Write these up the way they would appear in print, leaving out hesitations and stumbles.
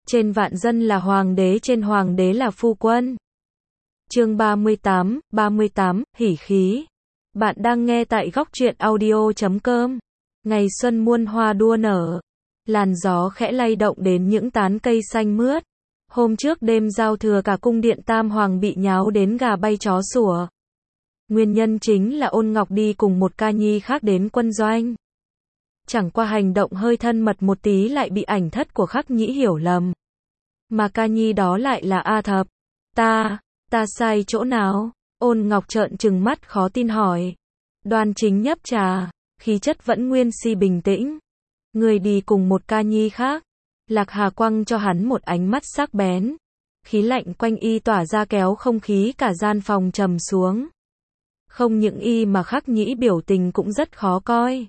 trên vạn dân là hoàng đế, trên hoàng đế là phu quân. Chương 38, hỉ khí. Bạn đang nghe tại góc truyện audio.com. Ngày xuân muôn hoa đua nở, làn gió khẽ lay động đến những tán cây xanh mướt. Hôm trước đêm giao thừa cả cung điện Tam Hoàng bị nháo đến gà bay chó sủa. Nguyên nhân chính là Ôn Ngọc đi cùng một ca nhi khác đến quân doanh. Chẳng qua hành động hơi thân mật một tí lại bị ảnh thất của Khắc Nhĩ hiểu lầm. Mà ca nhi đó lại là A Thập. Ta sai chỗ nào? Ôn Ngọc trợn trừng mắt khó tin hỏi. Đoan Chính nhấp trà, khí chất vẫn nguyên si bình tĩnh. Người đi cùng một ca nhi khác. Lạc Hà quăng cho hắn một ánh mắt sắc bén. Khí lạnh quanh y tỏa ra kéo không khí cả gian phòng trầm xuống. Không những y mà Khắc Nhĩ biểu tình cũng rất khó coi.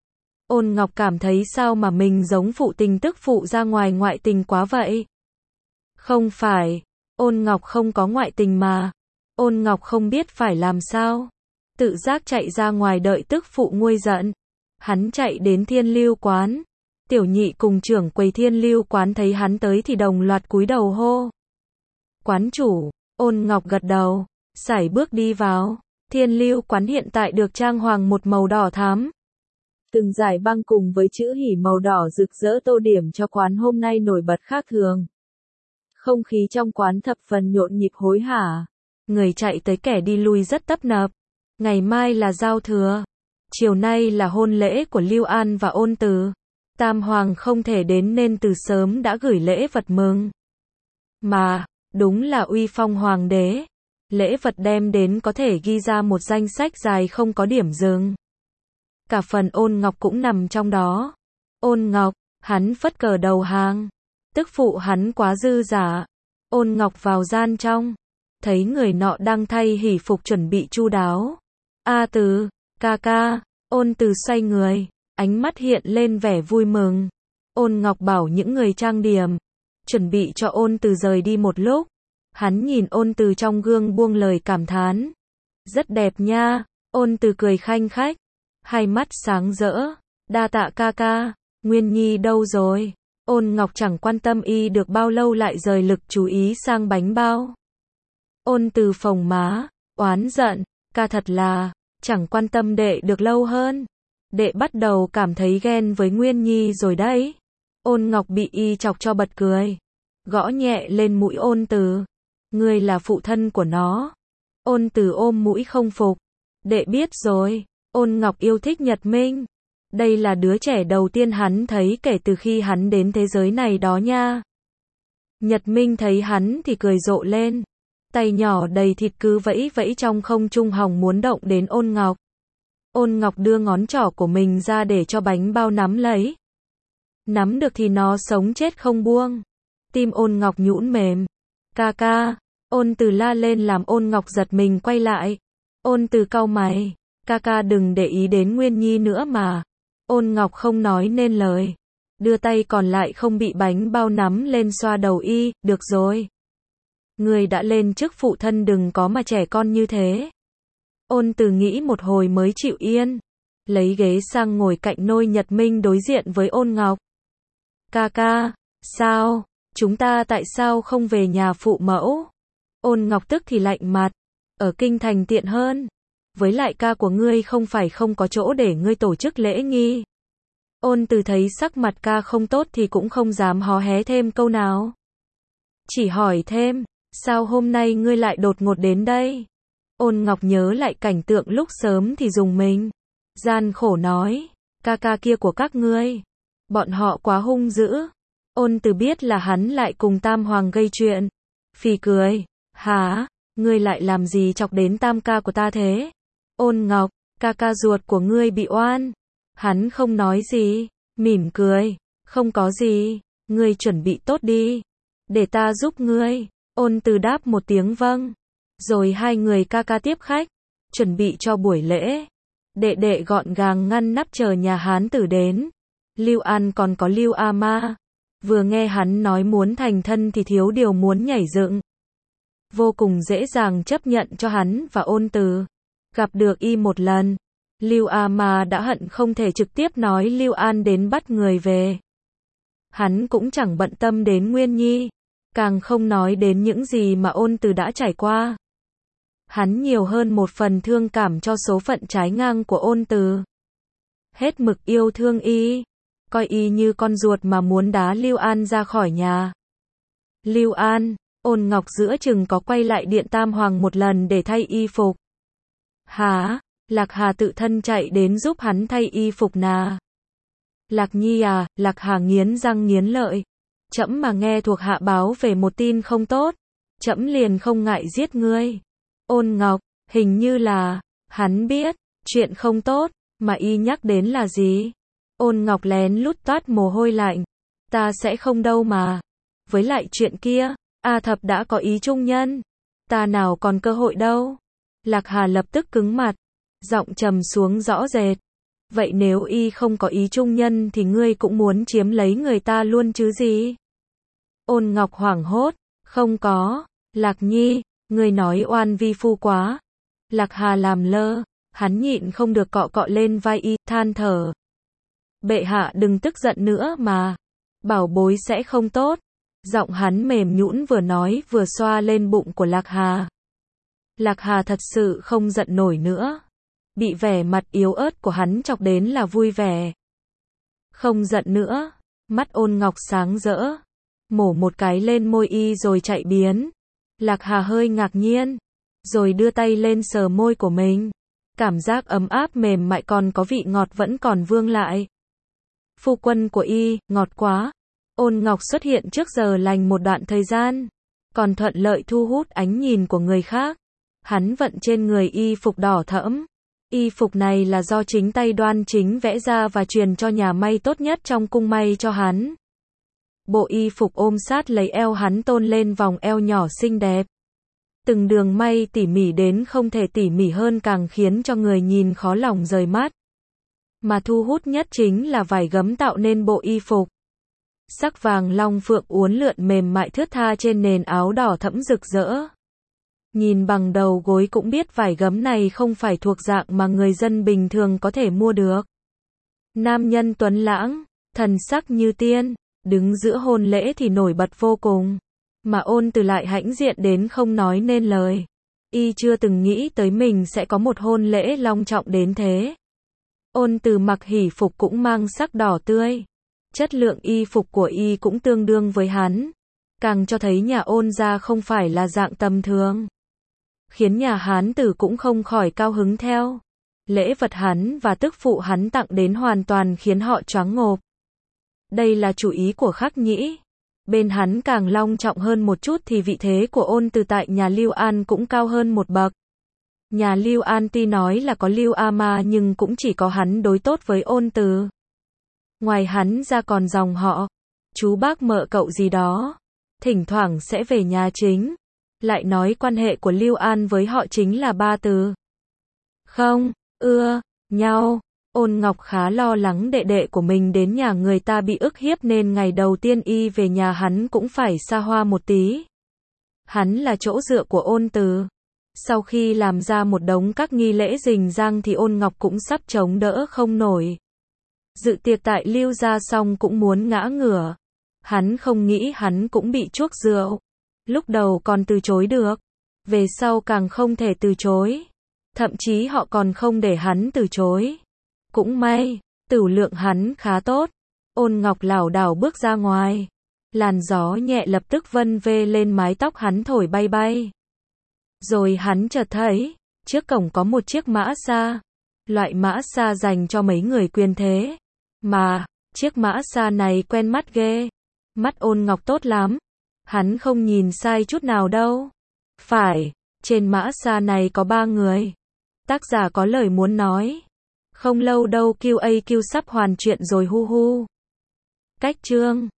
Ôn Ngọc cảm thấy sao mà mình giống phụ tình tức phụ ra ngoài ngoại tình quá vậy? Không phải, Ôn Ngọc không có ngoại tình mà. Ôn Ngọc không biết phải làm sao. Tự giác chạy ra ngoài đợi tức phụ nguôi giận. Hắn chạy đến Thiên Lưu quán. Tiểu Nhị cùng trưởng quầy Thiên Lưu quán thấy hắn tới thì đồng loạt cúi đầu hô. Quán chủ. Ôn Ngọc gật đầu, sải bước đi vào. Thiên Lưu quán hiện tại được trang hoàng một màu đỏ thắm. Từng dải băng cùng với chữ hỉ màu đỏ rực rỡ tô điểm cho quán hôm nay nổi bật khác thường. Không khí trong quán thập phần nhộn nhịp hối hả. Người chạy tới kẻ đi lui rất tấp nập. Ngày mai là giao thừa. Chiều nay là hôn lễ của Lưu An và Ôn Từ. Tam Hoàng không thể đến nên từ sớm đã gửi lễ vật mừng. Mà, đúng là uy phong hoàng đế. Lễ vật đem đến có thể ghi ra một danh sách dài không có điểm dừng. Cả phần Ôn Ngọc cũng nằm trong đó. Ôn Ngọc, hắn phất cờ đầu hàng. Tức phụ hắn quá dư dả. Ôn Ngọc vào gian trong. Thấy người nọ đang thay hỷ phục chuẩn bị chu đáo. A Từ, ca. Ôn Từ xoay người. Ánh mắt hiện lên vẻ vui mừng. Ôn Ngọc bảo những người trang điểm. Chuẩn bị cho Ôn Từ rời đi một lúc. Hắn nhìn Ôn Từ trong gương buông lời cảm thán. Rất đẹp nha. Ôn Từ cười khanh khách. Hai mắt sáng rỡ. Đa tạ ca. Nguyên Nhi đâu rồi? Ôn Ngọc chẳng quan tâm y được bao lâu lại rời lực chú ý sang bánh bao. Ôn Từ phồng má, oán giận. Ca thật là, chẳng quan tâm đệ được lâu hơn. Đệ bắt đầu cảm thấy ghen với Nguyên Nhi rồi đấy. Ôn Ngọc bị y chọc cho bật cười. Gõ nhẹ lên mũi Ôn Từ. Ngươi là phụ thân của nó. Ôn Từ ôm mũi không phục. Đệ biết rồi. Ôn Ngọc yêu thích Nhật Minh. Đây là đứa trẻ đầu tiên hắn thấy kể từ khi hắn đến thế giới này đó nha. Nhật Minh thấy hắn thì cười rộ lên. Tay nhỏ đầy thịt cứ vẫy vẫy trong không trung hòng muốn động đến Ôn Ngọc. Ôn Ngọc đưa ngón trỏ của mình ra để cho bánh bao nắm lấy. Nắm được thì nó sống chết không buông. Tim Ôn Ngọc nhũn mềm. Ca. Ôn Từ la lên làm Ôn Ngọc giật mình quay lại. Ôn Từ cau mày. Ca đừng để ý đến Nguyên Nhi nữa mà. Ôn Ngọc không nói nên lời. Đưa tay còn lại không bị bánh bao nắm lên xoa đầu y. Được rồi. Người đã lên chức phụ thân đừng có mà trẻ con như thế. Ôn Từ nghĩ một hồi mới chịu yên. Lấy ghế sang ngồi cạnh nôi Nhật Minh đối diện với Ôn Ngọc. Ca, sao? Chúng ta tại sao không về nhà phụ mẫu? Ôn Ngọc tức thì lạnh mặt. Ở kinh thành tiện hơn. Với lại ca của ngươi không phải không có chỗ để ngươi tổ chức lễ nghi. Ôn Từ thấy sắc mặt ca không tốt thì cũng không dám hó hé thêm câu nào. Chỉ hỏi thêm, sao hôm nay ngươi lại đột ngột đến đây? Ôn Ngọc nhớ lại cảnh tượng lúc sớm thì dùng mình. Gian khổ nói, ca kia của các ngươi. Bọn họ quá hung dữ. Ôn Từ biết là hắn lại cùng Tam Hoàng gây chuyện. Phì cười, hả? Ngươi lại làm gì chọc đến tam ca của ta thế? Ôn Ngọc, ca ruột của ngươi bị oan. Hắn không nói gì, mỉm cười, không có gì, ngươi chuẩn bị tốt đi. Để ta giúp ngươi. Ôn Từ đáp một tiếng vâng. Rồi hai người ca tiếp khách, chuẩn bị cho buổi lễ. Đệ gọn gàng ngăn nắp chờ nhà hán tử đến. Lưu An còn có Lưu A Ma. Vừa nghe hắn nói muốn thành thân thì thiếu điều muốn nhảy dựng. Vô cùng dễ dàng chấp nhận cho hắn và Ôn Từ. Gặp được y một lần. Lưu A Ma đã hận không thể trực tiếp nói Lưu An đến bắt người về. Hắn cũng chẳng bận tâm đến Nguyên Nhi, càng không nói đến những gì mà Ôn Từ đã trải qua. Hắn nhiều hơn một phần thương cảm cho số phận trái ngang của Ôn Từ. Hết mực yêu thương y, coi y như con ruột mà muốn đá Lưu An ra khỏi nhà. Lưu An, Ôn Ngọc giữa chừng có quay lại điện Tam Hoàng một lần để thay y phục. Hả? Lạc Hà tự thân chạy đến giúp hắn thay y phục nà. Lạc Nhi à, Lạc Hà nghiến răng nghiến lợi. Trẫm mà nghe thuộc hạ báo về một tin không tốt, trẫm liền không ngại giết ngươi. Ôn Ngọc, hình như là, hắn biết, chuyện không tốt, mà y nhắc đến là gì? Ôn Ngọc lén lút toát mồ hôi lạnh. Ta sẽ không đâu mà. Với lại chuyện kia, A Thập đã có ý trung nhân. Ta nào còn cơ hội đâu. Lạc Hà lập tức cứng mặt, giọng trầm xuống rõ rệt. Vậy nếu y không có ý trung nhân thì ngươi cũng muốn chiếm lấy người ta luôn chứ gì? Ôn Ngọc hoảng hốt, không có. Lạc Nhi, ngươi nói oan vi phu quá. Lạc Hà làm lơ, hắn nhịn không được cọ cọ lên vai y, than thở. Bệ hạ đừng tức giận nữa mà. Bảo bối sẽ không tốt. Giọng hắn mềm nhũn vừa nói vừa xoa lên bụng của Lạc Hà. Lạc Hà thật sự không giận nổi nữa. Bị vẻ mặt yếu ớt của hắn chọc đến là vui vẻ. Không giận nữa. Mắt Ôn Ngọc sáng rỡ. Mổ một cái lên môi y rồi chạy biến. Lạc Hà hơi ngạc nhiên. Rồi đưa tay lên sờ môi của mình. Cảm giác ấm áp mềm mại còn có vị ngọt vẫn còn vương lại. Phu quân của y, ngọt quá. Ôn Ngọc xuất hiện trước giờ lành một đoạn thời gian. Còn thuận lợi thu hút ánh nhìn của người khác. Hắn vận trên người y phục đỏ thẫm. Y phục này là do chính tay Đoan Chính vẽ ra và truyền cho nhà may tốt nhất trong cung may cho hắn. Bộ y phục ôm sát lấy eo hắn tôn lên vòng eo nhỏ xinh đẹp. Từng đường may tỉ mỉ đến không thể tỉ mỉ hơn càng khiến cho người nhìn khó lòng rời mắt. Mà thu hút nhất chính là vải gấm tạo nên bộ y phục. Sắc vàng long phượng uốn lượn mềm mại thướt tha trên nền áo đỏ thẫm rực rỡ. Nhìn bằng đầu gối cũng biết vải gấm này không phải thuộc dạng mà người dân bình thường có thể mua được. Nam nhân tuấn lãng, thần sắc như tiên, đứng giữa hôn lễ thì nổi bật vô cùng. Mà Ôn Từ lại hãnh diện đến không nói nên lời. Y chưa từng nghĩ tới mình sẽ có một hôn lễ long trọng đến thế. Ôn Từ mặc hỷ phục cũng mang sắc đỏ tươi. Chất lượng y phục của y cũng tương đương với hắn. Càng cho thấy nhà Ôn gia không phải là dạng tầm thường. Khiến nhà Hán Tử cũng không khỏi cao hứng theo. Lễ vật hắn và tức phụ hắn tặng đến hoàn toàn khiến họ choáng ngộp. Đây là chủ ý của Khắc Nhĩ. Bên hắn càng long trọng hơn một chút thì vị thế của Ôn Từ tại nhà Lưu An cũng cao hơn một bậc. Nhà Lưu An tuy nói là có Lưu A Ma nhưng cũng chỉ có hắn đối tốt với Ôn Từ. Ngoài hắn ra còn dòng họ, chú bác mợ cậu gì đó, thỉnh thoảng sẽ về nhà chính. Lại nói quan hệ của Lưu An với họ chính là ba từ. Không, ưa, nhau. Ôn Ngọc khá lo lắng đệ đệ của mình đến nhà người ta bị ức hiếp nên ngày đầu tiên y về nhà hắn cũng phải xa hoa một tí. Hắn là chỗ dựa của Ôn Từ. Sau khi làm ra một đống các nghi lễ rình rang thì Ôn Ngọc cũng sắp chống đỡ không nổi. Dự tiệc tại Lưu gia xong cũng muốn ngã ngửa. Hắn không nghĩ hắn cũng bị chuốc rượu. Lúc đầu còn từ chối được. Về sau càng không thể từ chối. Thậm chí họ còn không để hắn từ chối. Cũng may, tửu lượng hắn khá tốt. Ôn Ngọc lảo đảo bước ra ngoài. Làn gió nhẹ lập tức vân vê lên mái tóc hắn thổi bay bay. Rồi hắn chợt thấy, trước cổng có một chiếc mã xa. Loại mã xa dành cho mấy người quyền thế. Mà, chiếc mã xa này quen mắt ghê. Mắt Ôn Ngọc tốt lắm. Hắn không nhìn sai chút nào đâu. Phải, trên mã xa này có 3 người. Tác giả có lời muốn nói. Không lâu đâu QAQ sắp hoàn truyện rồi hu hu. Cách chương